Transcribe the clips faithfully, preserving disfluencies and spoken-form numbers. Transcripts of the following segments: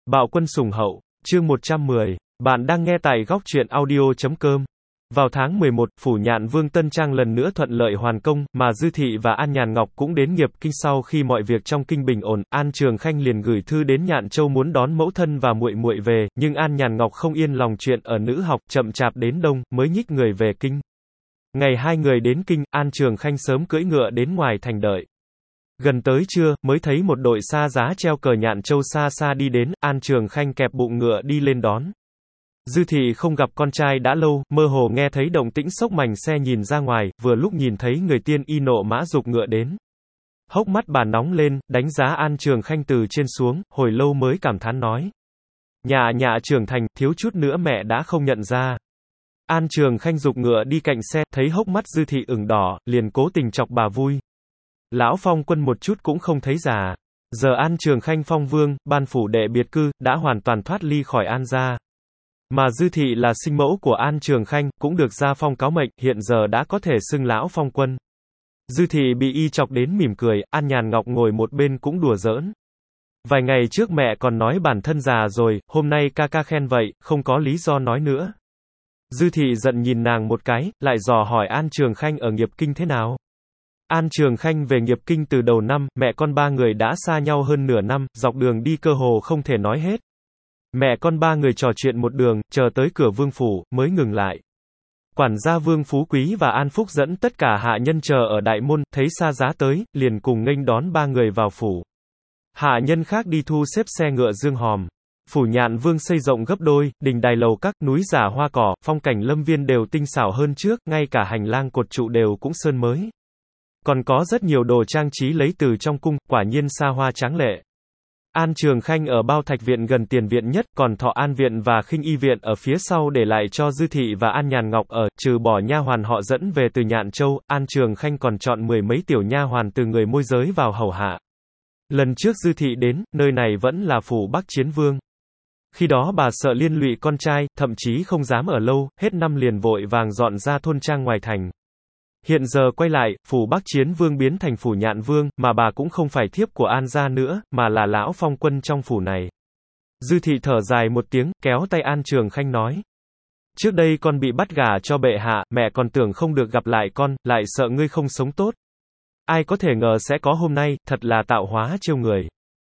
Bạo quân sùng hậu, chương một trăm mười. Bạn đang nghe tại góc truyện audio.com. Vào tháng mười một, phủ Nhạn Vương Tân Trang lần nữa thuận lợi hoàn công, mà Dư Thị và An Nhàn Ngọc cũng đến nghiệp kinh sau khi mọi việc trong kinh bình ổn. An Trường Khanh liền gửi thư đến Nhạn Châu muốn đón mẫu thân và muội muội về, nhưng An Nhàn Ngọc không yên lòng chuyện ở nữ học, chậm chạp đến đông mới nhích người về kinh. Ngày hai người đến kinh, An Trường Khanh sớm cưỡi ngựa đến ngoài thành đợi. Gần tới trưa, mới thấy một đội xa giá treo cờ Nhạn Châu xa xa đi đến, An Trường Khanh kẹp bụng ngựa đi lên đón. Dư Thị không gặp con trai đã lâu, mơ hồ nghe thấy động tĩnh xốc mành xe nhìn ra ngoài, vừa lúc nhìn thấy người tiên y nộ mã dục ngựa đến. Hốc mắt bà nóng lên, đánh giá An Trường Khanh từ trên xuống, hồi lâu mới cảm thán nói. Nhà nhà trưởng thành, thiếu chút nữa mẹ đã không nhận ra. An Trường Khanh dục ngựa đi cạnh xe, thấy hốc mắt Dư Thị ửng đỏ, liền cố tình chọc bà vui. Lão Phong Quân một chút cũng không thấy già. Giờ An Trường Khanh phong vương, ban phủ đệ biệt cư, đã hoàn toàn thoát ly khỏi An gia. Mà Dư Thị là sinh mẫu của An Trường Khanh, cũng được gia phong cáo mệnh, hiện giờ đã có thể xưng Lão Phong Quân. Dư Thị bị y chọc đến mỉm cười, An Nhàn Ngọc ngồi một bên cũng đùa giỡn. Vài ngày trước mẹ còn nói bản thân già rồi, hôm nay ca ca khen vậy, không có lý do nói nữa. Dư Thị giận nhìn nàng một cái, lại dò hỏi An Trường Khanh ở nghiệp kinh thế nào. An Trường Khanh về nghiệp kinh từ đầu năm, mẹ con ba người đã xa nhau hơn nửa năm, dọc đường đi cơ hồ không thể nói hết. Mẹ con ba người trò chuyện một đường, chờ tới cửa vương phủ, mới ngừng lại. Quản gia Vương Phú Quý và An Phúc dẫn tất cả hạ nhân chờ ở đại môn, thấy xa giá tới, liền cùng nghênh đón ba người vào phủ. Hạ nhân khác đi thu xếp xe ngựa dương hòm. Phủ Nhạn Vương xây rộng gấp đôi, đình đài lầu các, núi giả hoa cỏ, phong cảnh lâm viên đều tinh xảo hơn trước, ngay cả hành lang cột trụ đều cũng sơn mới. Còn có rất nhiều đồ trang trí lấy từ trong cung, quả nhiên xa hoa tráng lệ. An Trường Khanh ở Bao Thạch Viện gần tiền viện nhất, còn Thọ An Viện và Khinh Y Viện ở phía sau để lại cho Dư Thị và An Nhàn Ngọc ở, trừ bỏ nha hoàn họ dẫn về từ Nhạn Châu, An Trường Khanh còn chọn mười mấy tiểu nha hoàn từ người môi giới vào hầu hạ. Lần trước Dư Thị đến, nơi này vẫn là phủ Bắc Chiến Vương. Khi đó bà sợ liên lụy con trai, thậm chí không dám ở lâu, hết năm liền vội vàng dọn ra thôn trang ngoài thành. Hiện giờ quay lại, phủ Bắc Chiến Vương biến thành phủ Nhạn Vương, mà bà cũng không phải thiếp của An gia nữa, mà là Lão Phong Quân trong phủ này. Dư Thị thở dài một tiếng, kéo tay An Trường Khanh nói. Trước đây con bị bắt gả cho bệ hạ, mẹ còn tưởng không được gặp lại con, lại sợ ngươi không sống tốt. Ai có thể ngờ sẽ có hôm nay, thật là tạo hóa trêu người.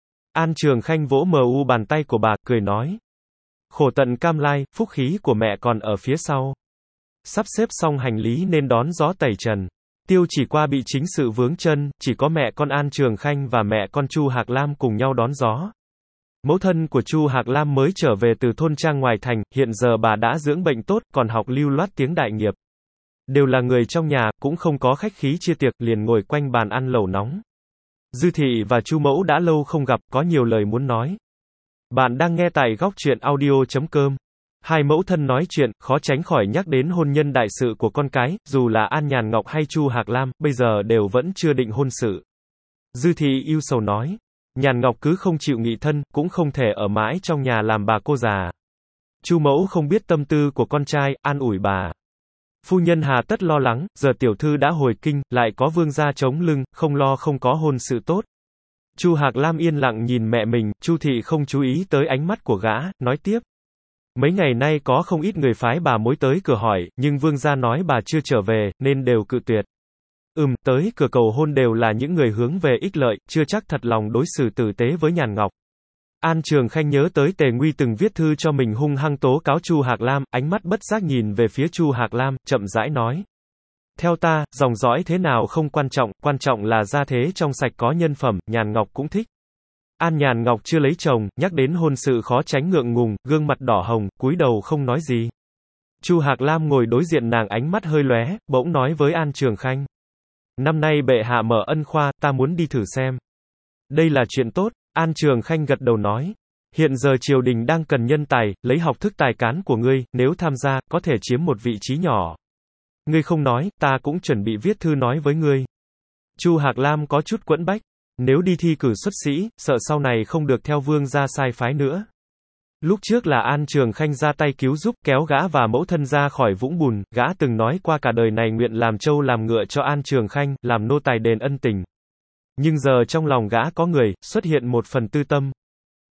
An Trường Khanh vỗ mờ u bàn tay của bà, cười nói. Khổ tận cam lai, phúc khí của mẹ còn ở phía sau. Sắp xếp xong hành lý nên đón gió tẩy trần. Tiêu chỉ qua bị chính sự vướng chân, chỉ có mẹ con An Trường Khanh và mẹ con Chu Hạc Lam cùng nhau đón gió. Mẫu thân của Chu Hạc Lam mới trở về từ thôn trang ngoài thành, hiện giờ bà đã dưỡng bệnh tốt, còn học lưu loát tiếng đại nghiệp. Đều là người trong nhà, cũng không có khách khí chia tiệc, liền ngồi quanh bàn ăn lẩu nóng. Dư Thị và Chu Mẫu đã lâu không gặp, có nhiều lời muốn nói. Bạn đang nghe tại góc truyện audio.com. Hai mẫu thân nói chuyện, khó tránh khỏi nhắc đến hôn nhân đại sự của con cái, dù là An Nhàn Ngọc hay Chu Hạc Lam, bây giờ đều vẫn chưa định hôn sự. Dư Thị ưu sầu nói, Nhàn Ngọc cứ không chịu nghị thân, cũng không thể ở mãi trong nhà làm bà cô già. Chu Mẫu không biết tâm tư của con trai, an ủi bà. Phu nhân hà tất lo lắng, giờ tiểu thư đã hồi kinh, lại có vương gia chống lưng, không lo không có hôn sự tốt. Chu Hạc Lam yên lặng nhìn mẹ mình, Chu Thị không chú ý tới ánh mắt của gã, nói tiếp. Mấy ngày nay có không ít người phái bà mối tới cửa hỏi, nhưng vương gia nói bà chưa trở về, nên đều cự tuyệt. Ừm, tới cửa cầu hôn đều là những người hướng về ích lợi, chưa chắc thật lòng đối xử tử tế với Nhàn Ngọc. An Trường Khanh nhớ tới Tề Nguy từng viết thư cho mình hung hăng tố cáo Chu Hạc Lam, ánh mắt bất giác nhìn về phía Chu Hạc Lam, chậm rãi nói. Theo ta, dòng dõi thế nào không quan trọng, quan trọng là gia thế trong sạch có nhân phẩm, Nhàn Ngọc cũng thích. An Nhàn Ngọc chưa lấy chồng, nhắc đến hôn sự khó tránh ngượng ngùng, gương mặt đỏ hồng, cúi đầu không nói gì. Chu Hạc Lam ngồi đối diện nàng ánh mắt hơi lóe, bỗng nói với An Trường Khanh. Năm nay bệ hạ mở ân khoa, ta muốn đi thử xem. Đây là chuyện tốt, An Trường Khanh gật đầu nói. Hiện giờ triều đình đang cần nhân tài, lấy học thức tài cán của ngươi, nếu tham gia, có thể chiếm một vị trí nhỏ. Ngươi không nói, ta cũng chuẩn bị viết thư nói với ngươi. Chu Hạc Lam có chút quẫn bách. Nếu đi thi cử xuất sĩ, sợ sau này không được theo vương gia sai phái nữa. Lúc trước là An Trường Khanh ra tay cứu giúp, kéo gã và mẫu thân ra khỏi vũng bùn, gã từng nói qua cả đời này nguyện làm trâu làm ngựa cho An Trường Khanh, làm nô tài đền ân tình. Nhưng giờ trong lòng gã có người, xuất hiện một phần tư tâm.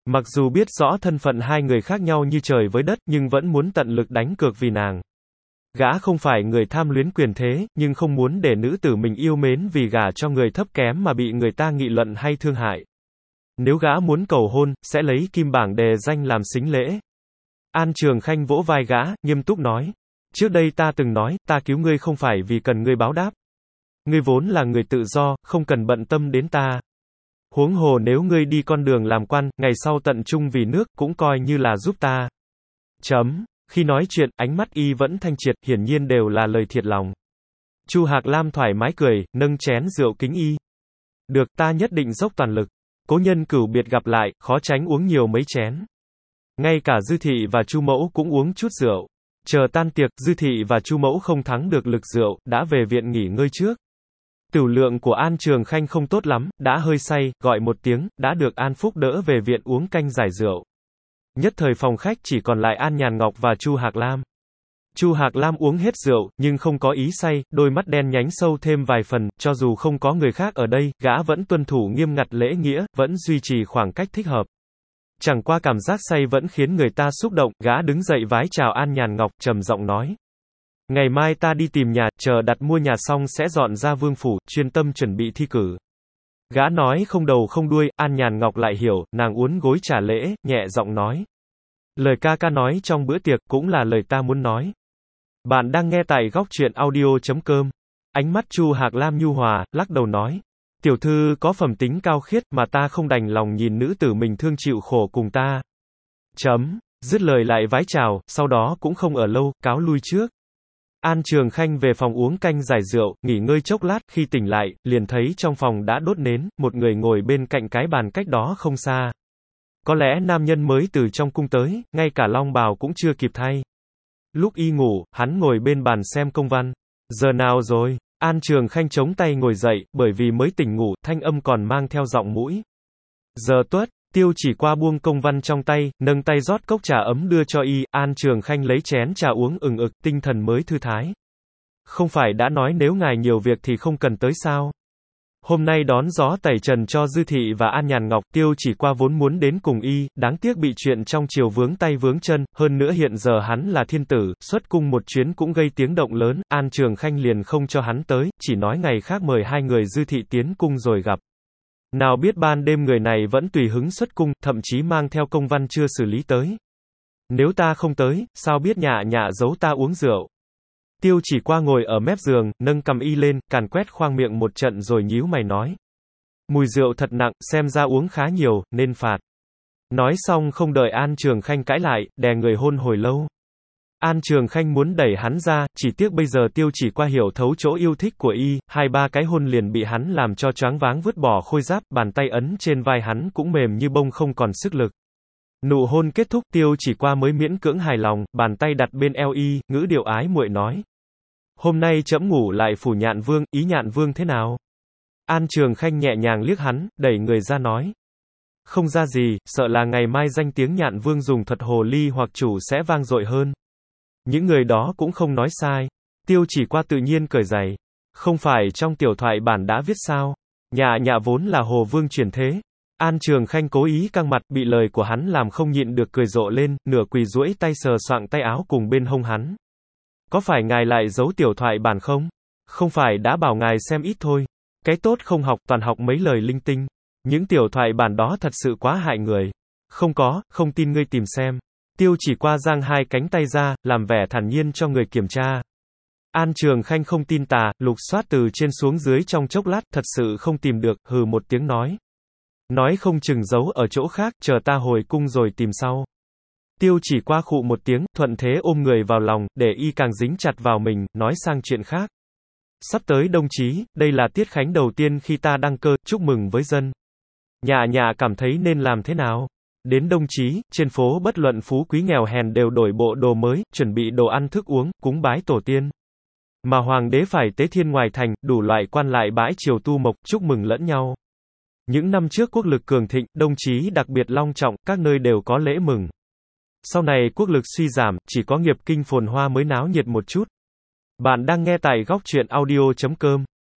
Mặc dù biết rõ thân phận hai người khác nhau như trời với đất, nhưng vẫn muốn tận lực đánh cược vì nàng. Gã không phải người tham luyến quyền thế, nhưng không muốn để nữ tử mình yêu mến vì gả cho người thấp kém mà bị người ta nghị luận hay thương hại. Nếu gã muốn cầu hôn, sẽ lấy kim bảng đề danh làm sính lễ. An Trường Khanh vỗ vai gã, nghiêm túc nói. Trước đây ta từng nói, ta cứu ngươi không phải vì cần ngươi báo đáp. Ngươi vốn là người tự do, không cần bận tâm đến ta. Huống hồ nếu ngươi đi con đường làm quan, ngày sau tận trung vì nước, cũng coi như là giúp ta. Chấm. Khi nói chuyện, ánh mắt y vẫn thanh triệt, hiển nhiên đều là lời thiệt lòng. Chu Hạc Lam thoải mái cười, nâng chén rượu kính y. Được, ta nhất định dốc toàn lực. Cố nhân cửu biệt gặp lại, khó tránh uống nhiều mấy chén. Ngay cả Dư Thị và Chu Mẫu cũng uống chút rượu. Chờ tan tiệc, Dư Thị và Chu Mẫu không thắng được lực rượu, đã về viện nghỉ ngơi trước. Tửu lượng của An Trường Khanh không tốt lắm, đã hơi say, gọi một tiếng, đã được An Phúc đỡ về viện uống canh giải rượu. Nhất thời phòng khách chỉ còn lại An Nhàn Ngọc và Chu Hạc Lam. Chu Hạc Lam uống hết rượu, nhưng không có ý say, đôi mắt đen nhánh sâu thêm vài phần, cho dù không có người khác ở đây, gã vẫn tuân thủ nghiêm ngặt lễ nghĩa, vẫn duy trì khoảng cách thích hợp. Chẳng qua cảm giác say vẫn khiến người ta xúc động, gã đứng dậy vái chào An Nhàn Ngọc, trầm giọng nói. Ngày mai ta đi tìm nhà, chờ đặt mua nhà xong sẽ dọn ra vương phủ, chuyên tâm chuẩn bị thi cử. Gã nói không đầu không đuôi, An Nhàn Ngọc lại hiểu, nàng uốn gối trả lễ, nhẹ giọng nói. Lời ca ca nói trong bữa tiệc cũng là lời ta muốn nói. Bạn đang nghe tại góc truyện audio chấm com. Ánh mắt Chu Hạc Lam nhu hòa, lắc đầu nói. Tiểu thư có phẩm tính cao khiết mà ta không đành lòng nhìn nữ tử mình thương chịu khổ cùng ta. Chấm. Dứt lời lại vái chào, sau đó cũng không ở lâu, cáo lui trước. An Trường Khanh về phòng uống canh giải rượu, nghỉ ngơi chốc lát, khi tỉnh lại, liền thấy trong phòng đã đốt nến, một người ngồi bên cạnh cái bàn cách đó không xa. Có lẽ nam nhân mới từ trong cung tới, ngay cả long bào cũng chưa kịp thay. Lúc y ngủ, hắn ngồi bên bàn xem công văn. Giờ nào rồi? An Trường Khanh chống tay ngồi dậy, bởi vì mới tỉnh ngủ, thanh âm còn mang theo giọng mũi. Giờ tuất. Tiêu Chỉ Qua buông công văn trong tay, nâng tay rót cốc trà ấm đưa cho y, An Trường Khanh lấy chén trà uống ừng ực, tinh thần mới thư thái. Không phải đã nói nếu ngài nhiều việc thì không cần tới sao? Hôm nay đón gió tẩy trần cho Dư Thị và An Nhàn Ngọc, Tiêu Chỉ Qua vốn muốn đến cùng y, đáng tiếc bị chuyện trong triều vướng tay vướng chân, hơn nữa hiện giờ hắn là thiên tử, xuất cung một chuyến cũng gây tiếng động lớn, An Trường Khanh liền không cho hắn tới, chỉ nói ngày khác mời hai người Dư Thị tiến cung rồi gặp. Nào biết ban đêm người này vẫn tùy hứng xuất cung, thậm chí mang theo công văn chưa xử lý tới. Nếu ta không tới, sao biết nhạ nhạ giấu ta uống rượu? Tiêu Chỉ Qua ngồi ở mép giường, nâng cằm y lên, càn quét khoang miệng một trận rồi nhíu mày nói. Mùi rượu thật nặng, xem ra uống khá nhiều, nên phạt. Nói xong không đợi An Trường Khanh cãi lại, đè người hôn hồi lâu. An Trường Khanh muốn đẩy hắn ra, chỉ tiếc bây giờ Tiêu Chỉ Qua hiểu thấu chỗ yêu thích của y, hai ba cái hôn liền bị hắn làm cho choáng váng vứt bỏ khôi giáp, bàn tay ấn trên vai hắn cũng mềm như bông không còn sức lực. Nụ hôn kết thúc, Tiêu Chỉ Qua mới miễn cưỡng hài lòng, bàn tay đặt bên eo y, ngữ điệu ái muội nói. Hôm nay trẫm ngủ lại phủ Nhạn Vương, ý Nhạn Vương thế nào? An Trường Khanh nhẹ nhàng liếc hắn, đẩy người ra nói. Không ra gì, sợ là ngày mai danh tiếng Nhạn Vương dùng thuật hồ ly hoặc chủ sẽ vang dội hơn. Những người đó cũng không nói sai. Tiêu Chỉ Qua tự nhiên cởi giày. Không phải trong tiểu thoại bản đã viết sao? Nhạ nhạ vốn là hồ vương chuyển thế. An Trường Khanh cố ý căng mặt, bị lời của hắn làm không nhịn được cười rộ lên, nửa quỳ duỗi tay sờ soạng tay áo cùng bên hông hắn. Có phải ngài lại giấu tiểu thoại bản không? Không phải đã bảo ngài xem ít thôi. Cái tốt không học, toàn học mấy lời linh tinh. Những tiểu thoại bản đó thật sự quá hại người. Không có, không tin ngươi tìm xem. Tiêu Chỉ Qua giang hai cánh tay ra, làm vẻ thản nhiên cho người kiểm tra. An Trường Khanh không tin tà, lục soát từ trên xuống dưới trong chốc lát, thật sự không tìm được, hừ một tiếng nói. Nói không chừng giấu ở chỗ khác, chờ ta hồi cung rồi tìm sau. Tiêu Chỉ Qua khụ một tiếng, thuận thế ôm người vào lòng, để y càng dính chặt vào mình, nói sang chuyện khác. Sắp tới Đông Chí, đây là tiết khánh đầu tiên khi ta đăng cơ, chúc mừng với dân. Nhạ nhạ cảm thấy nên làm thế nào? Đến Đông Chí, trên phố bất luận phú quý nghèo hèn đều đổi bộ đồ mới, chuẩn bị đồ ăn thức uống, cúng bái tổ tiên. Mà hoàng đế phải tế thiên ngoài thành, đủ loại quan lại bãi triều tu mộc, chúc mừng lẫn nhau. Những năm trước quốc lực cường thịnh, Đông Chí đặc biệt long trọng, các nơi đều có lễ mừng. Sau này quốc lực suy giảm, chỉ có nghiệp kinh phồn hoa mới náo nhiệt một chút. Bạn đang nghe tại góc truyện audio chấm com.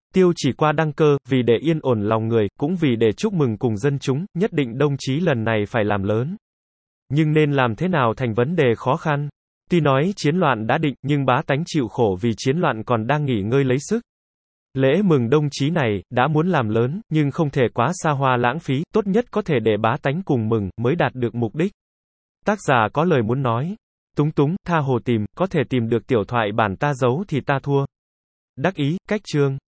Tiêu chỉ qua đăng cơ, vì để yên ổn lòng người, cũng vì để chúc mừng cùng dân chúng, nhất định đồng chí lần này phải làm lớn. Nhưng nên làm thế nào thành vấn đề khó khăn. Tuy nói chiến loạn đã định, nhưng bá tánh chịu khổ vì chiến loạn còn đang nghỉ ngơi lấy sức. Lễ mừng đồng chí này, đã muốn làm lớn, nhưng không thể quá xa hoa lãng phí, tốt nhất có thể để bá tánh cùng mừng, mới đạt được mục đích. Tác giả có lời muốn nói. Túng túng, tha hồ tìm, có thể tìm được tiểu thoại bản ta giấu thì ta thua. Đắc ý, cách chương.